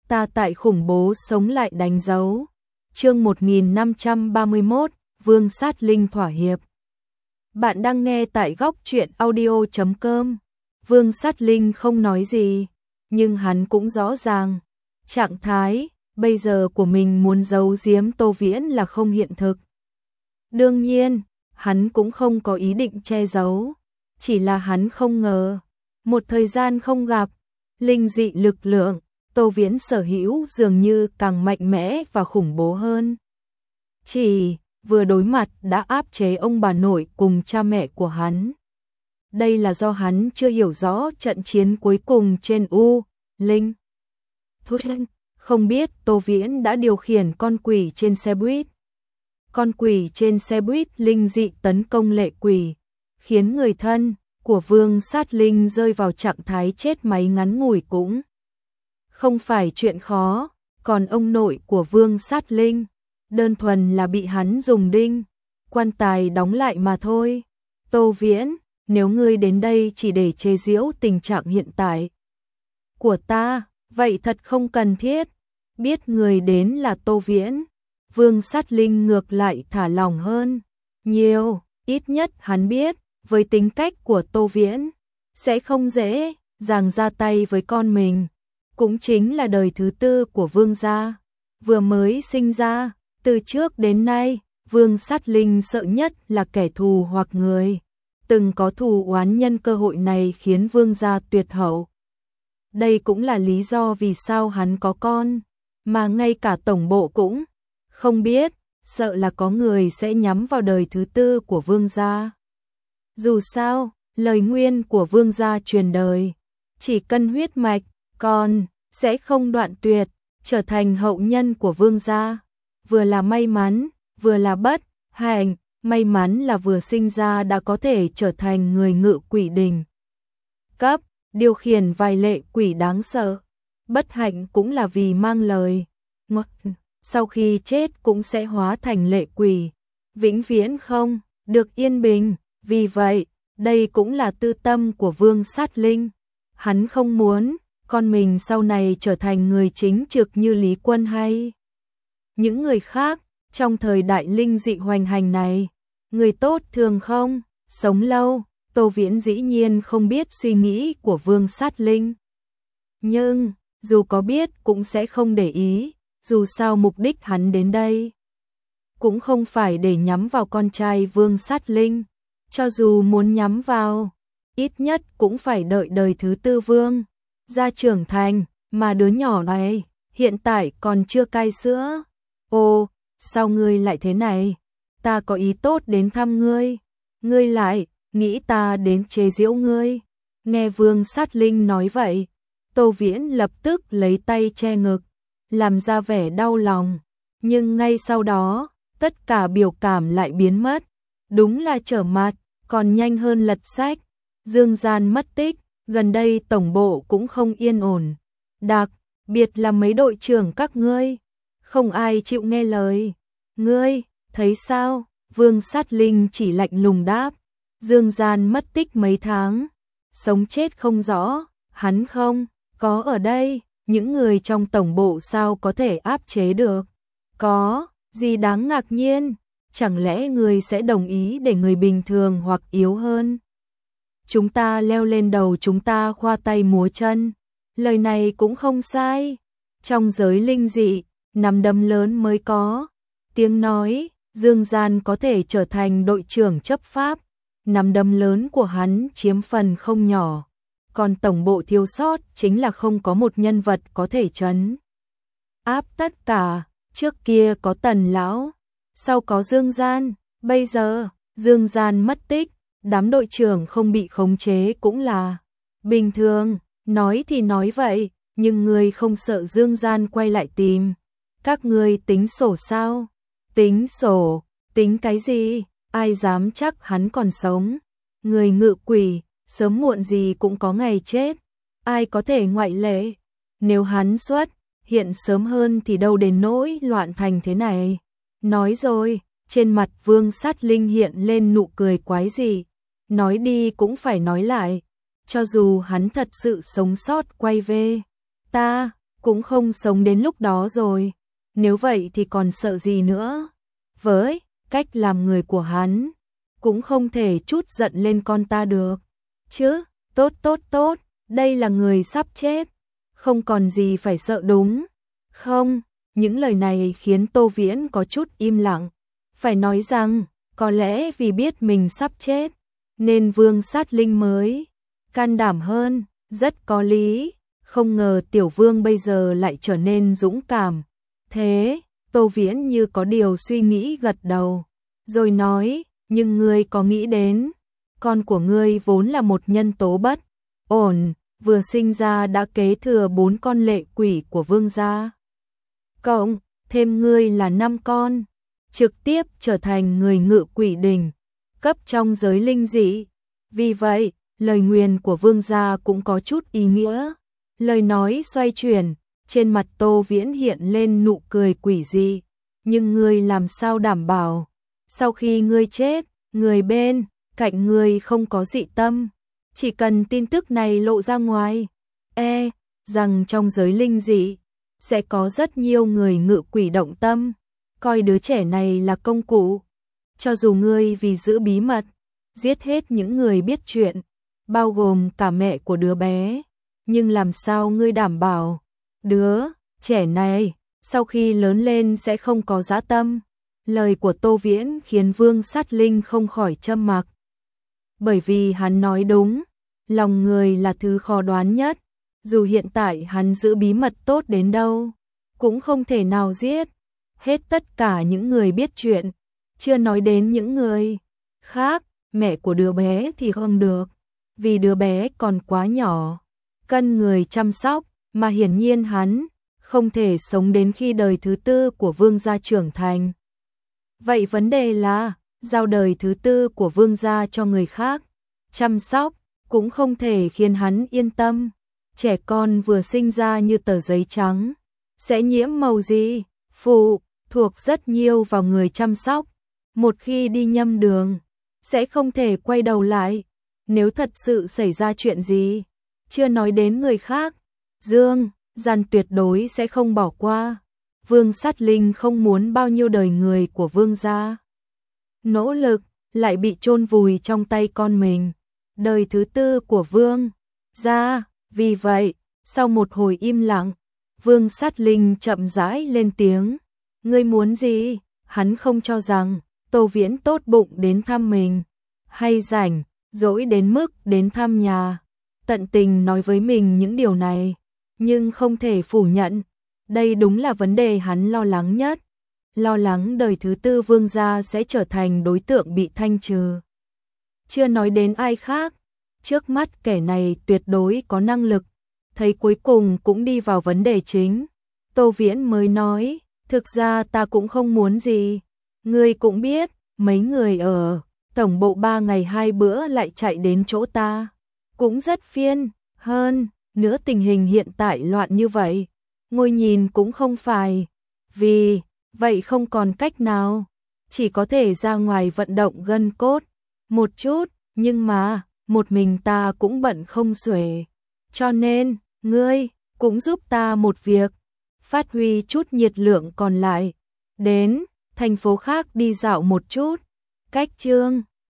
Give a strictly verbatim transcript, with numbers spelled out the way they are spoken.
ta tại khủng bố sống lại đánh dấu. Chương một nghìn năm trăm ba mươi mốt, Vương Sát Linh thỏa hiệp. Bạn đang nghe tại góc truyện audio chấm com. Vương Sát Linh không nói gì, nhưng hắn cũng rõ ràng, trạng thái bây giờ của mình muốn giấu giếm Tô Viễn là không hiện thực. Đương nhiên, hắn cũng không có ý định che giấu, chỉ là hắn không ngờ, một thời gian không gặp, linh dị lực lượng Tô Viễn sở hữu dường như càng mạnh mẽ và khủng bố hơn. Chỉ vừa đối mặt đã áp chế ông bà nội cùng cha mẹ của hắn. Đây là do hắn chưa hiểu rõ trận chiến cuối cùng trên U, Linh. Thút không biết Tô Viễn đã điều khiển con quỷ trên xe buýt. Con quỷ trên xe buýt linh dị tấn công lệ quỷ, khiến người thân của Vương Sát Linh rơi vào trạng thái chết máy ngắn ngủi cũng không phải chuyện khó, còn ông nội của Vương Sát Linh, đơn thuần là bị hắn dùng đinh, quan tài đóng lại mà thôi. Tô Viễn, nếu ngươi đến đây chỉ để chế giễu tình trạng hiện tại của ta, vậy thật không cần thiết. Biết người đến là Tô Viễn, Vương Sát Linh ngược lại thả lỏng hơn nhiều, ít nhất hắn biết, với tính cách của Tô Viễn, sẽ không dễ dàng ra tay với con mình. Cũng chính là đời thứ tư của Vương gia, vừa mới sinh ra, từ trước đến nay, Vương Sát Linh sợ nhất là kẻ thù hoặc người từng có thù oán nhân cơ hội này khiến Vương gia tuyệt hậu. Đây cũng là lý do vì sao hắn có con, mà ngay cả tổng bộ cũng không biết, sợ là có người sẽ nhắm vào đời thứ tư của Vương gia. Dù sao, lời nguyên của Vương gia truyền đời, chỉ cần huyết mạch, con sẽ không đoạn tuyệt, trở thành hậu nhân của Vương gia. Vừa là may mắn, vừa là bất hạnh, may mắn là vừa sinh ra đã có thể trở thành người ngự quỷ đỉnh cấp, điều khiển vài lệ quỷ đáng sợ. Bất hạnh cũng là vì mang lời ngọt, sau khi chết cũng sẽ hóa thành lệ quỷ, vĩnh viễn không được yên bình. Vì vậy, đây cũng là tư tâm của Vương Sát Linh. Hắn không muốn con mình sau này trở thành người chính trực như Lý Quân hay những người khác. Trong thời đại linh dị hoành hành này, người tốt thường không sống lâu. Tô Viễn dĩ nhiên không biết suy nghĩ của Vương Sát Linh, nhưng dù có biết cũng sẽ không để ý. Dù sao mục đích hắn đến đây cũng không phải để nhắm vào con trai Vương Sát Linh. Cho dù muốn nhắm vào, ít nhất cũng phải đợi đời thứ tư Vương gia trưởng thành, mà đứa nhỏ này hiện tại còn chưa cai sữa. Ô, sao ngươi lại thế này? Ta có ý tốt đến thăm ngươi, ngươi lại nghĩ ta đến chế giễu ngươi. Nghe Vương Sát Linh nói vậy, Tô Viễn lập tức lấy tay che ngực, làm ra vẻ đau lòng, nhưng ngay sau đó, tất cả biểu cảm lại biến mất. Đúng là trở mặt, còn nhanh hơn lật sách. Dương Gian mất tích, gần đây tổng bộ cũng không yên ổn. Đặc biệt là mấy đội trưởng các ngươi, không ai chịu nghe lời. Ngươi, thấy sao? Vương Sát Linh chỉ lạnh lùng đáp. Dương Gian mất tích mấy tháng, sống chết không rõ, hắn không có ở đây, những người trong tổng bộ sao có thể áp chế được? Có gì đáng ngạc nhiên? Chẳng lẽ người sẽ đồng ý để người bình thường hoặc yếu hơn chúng ta leo lên đầu chúng ta khoa tay múa chân? Lời này cũng không sai. Trong giới linh dị, nắm đấm lớn mới có tiếng nói. Dương Gian có thể trở thành đội trưởng chấp pháp, nắm đấm lớn của hắn chiếm phần không nhỏ. Còn tổng bộ thiếu sót chính là không có một nhân vật có thể trấn áp tất cả. Trước kia có Tần lão, sau có Dương Gian, bây giờ Dương Gian mất tích, đám đội trưởng không bị khống chế cũng là bình thường. Nói thì nói vậy, nhưng người không sợ Dương Gian quay lại tìm các ngươi tính sổ sao? Tính sổ, tính cái gì? Ai dám chắc hắn còn sống? Người ngự quỷ, sớm muộn gì cũng có ngày chết, ai có thể ngoại lệ? Nếu hắn xuất hiện sớm hơn thì đâu đến nỗi loạn thành thế này. Nói rồi, trên mặt Vương Sát Linh hiện lên nụ cười quái dị. Nói đi cũng phải nói lại, cho dù hắn thật sự sống sót quay về, ta cũng không sống đến lúc đó rồi. Nếu vậy thì còn sợ gì nữa? Với cách làm người của hắn, cũng không thể chút giận lên con ta được. Chứ, tốt tốt tốt, đây là người sắp chết, không còn gì phải sợ đúng. Không, những lời này khiến Tô Viễn có chút im lặng. Phải nói rằng, có lẽ vì biết mình sắp chết, nên Vương Sát Linh mới can đảm hơn, rất có lý. Không ngờ Tiểu Vương bây giờ lại trở nên dũng cảm. Thế, Tô Viễn như có điều suy nghĩ gật đầu, rồi nói, nhưng ngươi có nghĩ đến, con của ngươi vốn là một nhân tố bất ổn, vừa sinh ra đã kế thừa bốn con lệ quỷ của Vương gia. Cộng, thêm ngươi là năm con, trực tiếp trở thành người ngự quỷ đỉnh, cấp trong giới linh dị. Vì vậy, lời nguyền của Vương gia cũng có chút ý nghĩa. Lời nói xoay chuyển, trên mặt Tô Viễn hiện lên nụ cười quỷ dị. Nhưng ngươi làm sao đảm bảo, sau khi ngươi chết, người bên cạnh ngươi không có dị tâm? Chỉ cần tin tức này lộ ra ngoài, e rằng trong giới linh dị sẽ có rất nhiều người ngự quỷ động tâm, coi đứa trẻ này là công cụ. Cho dù ngươi vì giữ bí mật, giết hết những người biết chuyện, bao gồm cả mẹ của đứa bé, nhưng làm sao ngươi đảm bảo đứa trẻ này sau khi lớn lên sẽ không có dã tâm? Lời của Tô Viễn khiến Vương Sát Linh không khỏi trầm mặc. Bởi vì hắn nói đúng, lòng người là thứ khó đoán nhất. Dù hiện tại hắn giữ bí mật tốt đến đâu, cũng không thể nào giết hết tất cả những người biết chuyện. Chưa nói đến những người khác, mẹ của đứa bé thì không được, vì đứa bé còn quá nhỏ, cần người chăm sóc, mà hiển nhiên hắn không thể sống đến khi đời thứ tư của Vương gia trưởng thành. Vậy vấn đề là, giao đời thứ tư của Vương gia cho người khác chăm sóc, cũng không thể khiến hắn yên tâm. Trẻ con vừa sinh ra như tờ giấy trắng, sẽ nhiễm màu gì, phụ thuộc rất nhiều vào người chăm sóc. Một khi đi nhầm đường, sẽ không thể quay đầu lại. Nếu thật sự xảy ra chuyện gì, chưa nói đến người khác, Dương Gian tuyệt đối sẽ không bỏ qua. Vương Sát Linh không muốn bao nhiêu đời người của Vương gia nỗ lực lại bị chôn vùi trong tay con mình, đời thứ tư của Vương gia. Vì vậy, sau một hồi im lặng, Vương Sát Linh chậm rãi lên tiếng. Ngươi muốn gì? Hắn không cho rằng Tô Viễn tốt bụng đến thăm mình, hay rảnh rỗi đến mức đến thăm nhà, tận tình nói với mình những điều này. Nhưng không thể phủ nhận, đây đúng là vấn đề hắn lo lắng nhất. Lo lắng đời thứ tư Vương gia sẽ trở thành đối tượng bị thanh trừ. Chưa nói đến ai khác, trước mắt kẻ này tuyệt đối có năng lực. Thấy cuối cùng cũng đi vào vấn đề chính, Tô Viễn mới nói, thực ra ta cũng không muốn gì. Ngươi cũng biết, mấy người ở tổng bộ ba ngày hai bữa lại chạy đến chỗ ta, cũng rất phiền. Hơn nữa tình hình hiện tại loạn như vậy, ngồi nhìn cũng không phải. Vì vậy không còn cách nào, chỉ có thể ra ngoài vận động gân cốt một chút, nhưng mà một mình ta cũng bận không xuể. Cho nên, ngươi cũng giúp ta một việc, phát huy chút nhiệt lượng còn lại, đến thành phố khác đi dạo một chút. Cách Trương